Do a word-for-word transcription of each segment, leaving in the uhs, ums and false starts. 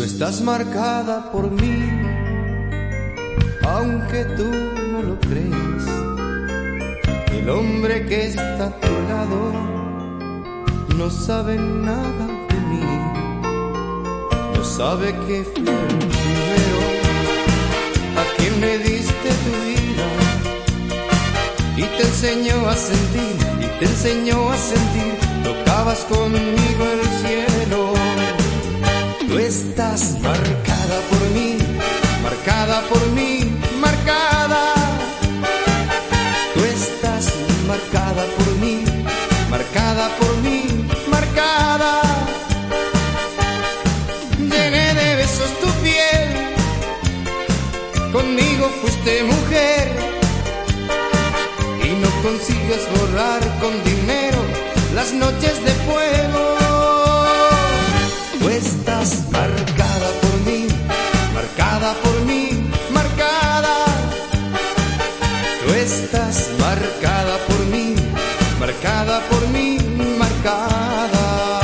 Estás marcada por mí, aunque tú no lo creas. El hombre que está a tu lado no sabe nada de mí, no sabe que fui el primero a quien le diste tu vida y te enseñó a sentir, y te enseñó a sentir, tocabas conmigo el cielo. Tú estás marcada por mí, marcada por mí, marcada. Tú estás marcada por mí, marcada por mí, marcada. Llené de besos tu piel, conmigo fuiste mujer, y no consigues borrar con dinero las noches de fuego. Tú estás marcada por mí, marcada por mí, marcada. Tú estás marcada por mí, marcada por mí, marcada.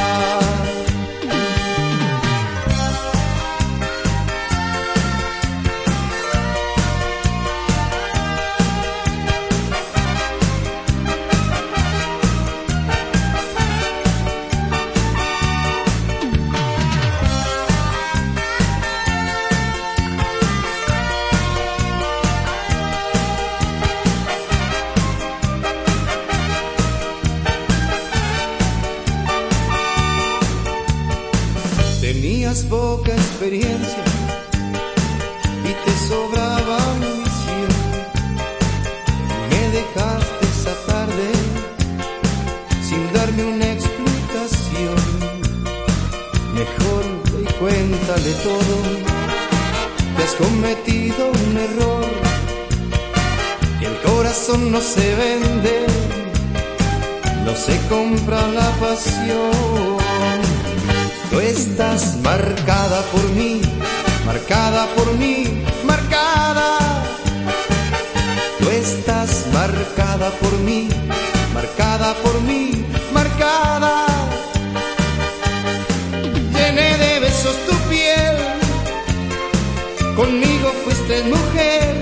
Tenías poca experiencia y te sobraba ambición. Me dejaste esa tarde sin darme una explicación. Mejor ve y cuéntale todo, que has cometido un error. Y el corazón no se vende, no se compra la pasión. Tú estás marcada por mí, marcada por mí, marcada. Tú estás marcada por mí, marcada por mí, marcada. Llené de besos tu piel, conmigo fuiste mujer,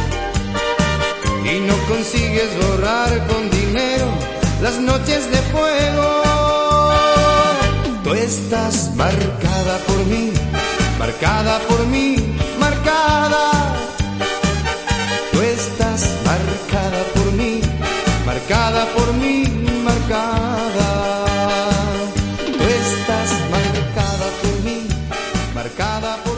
y no consigues borrar con dinero las noches de fuego. Tú estás marcada por mí, marcada por mí, marcada. Tú estás marcada por mí, marcada por mí, marcada. Tú estás marcada por mí, marcada por mí.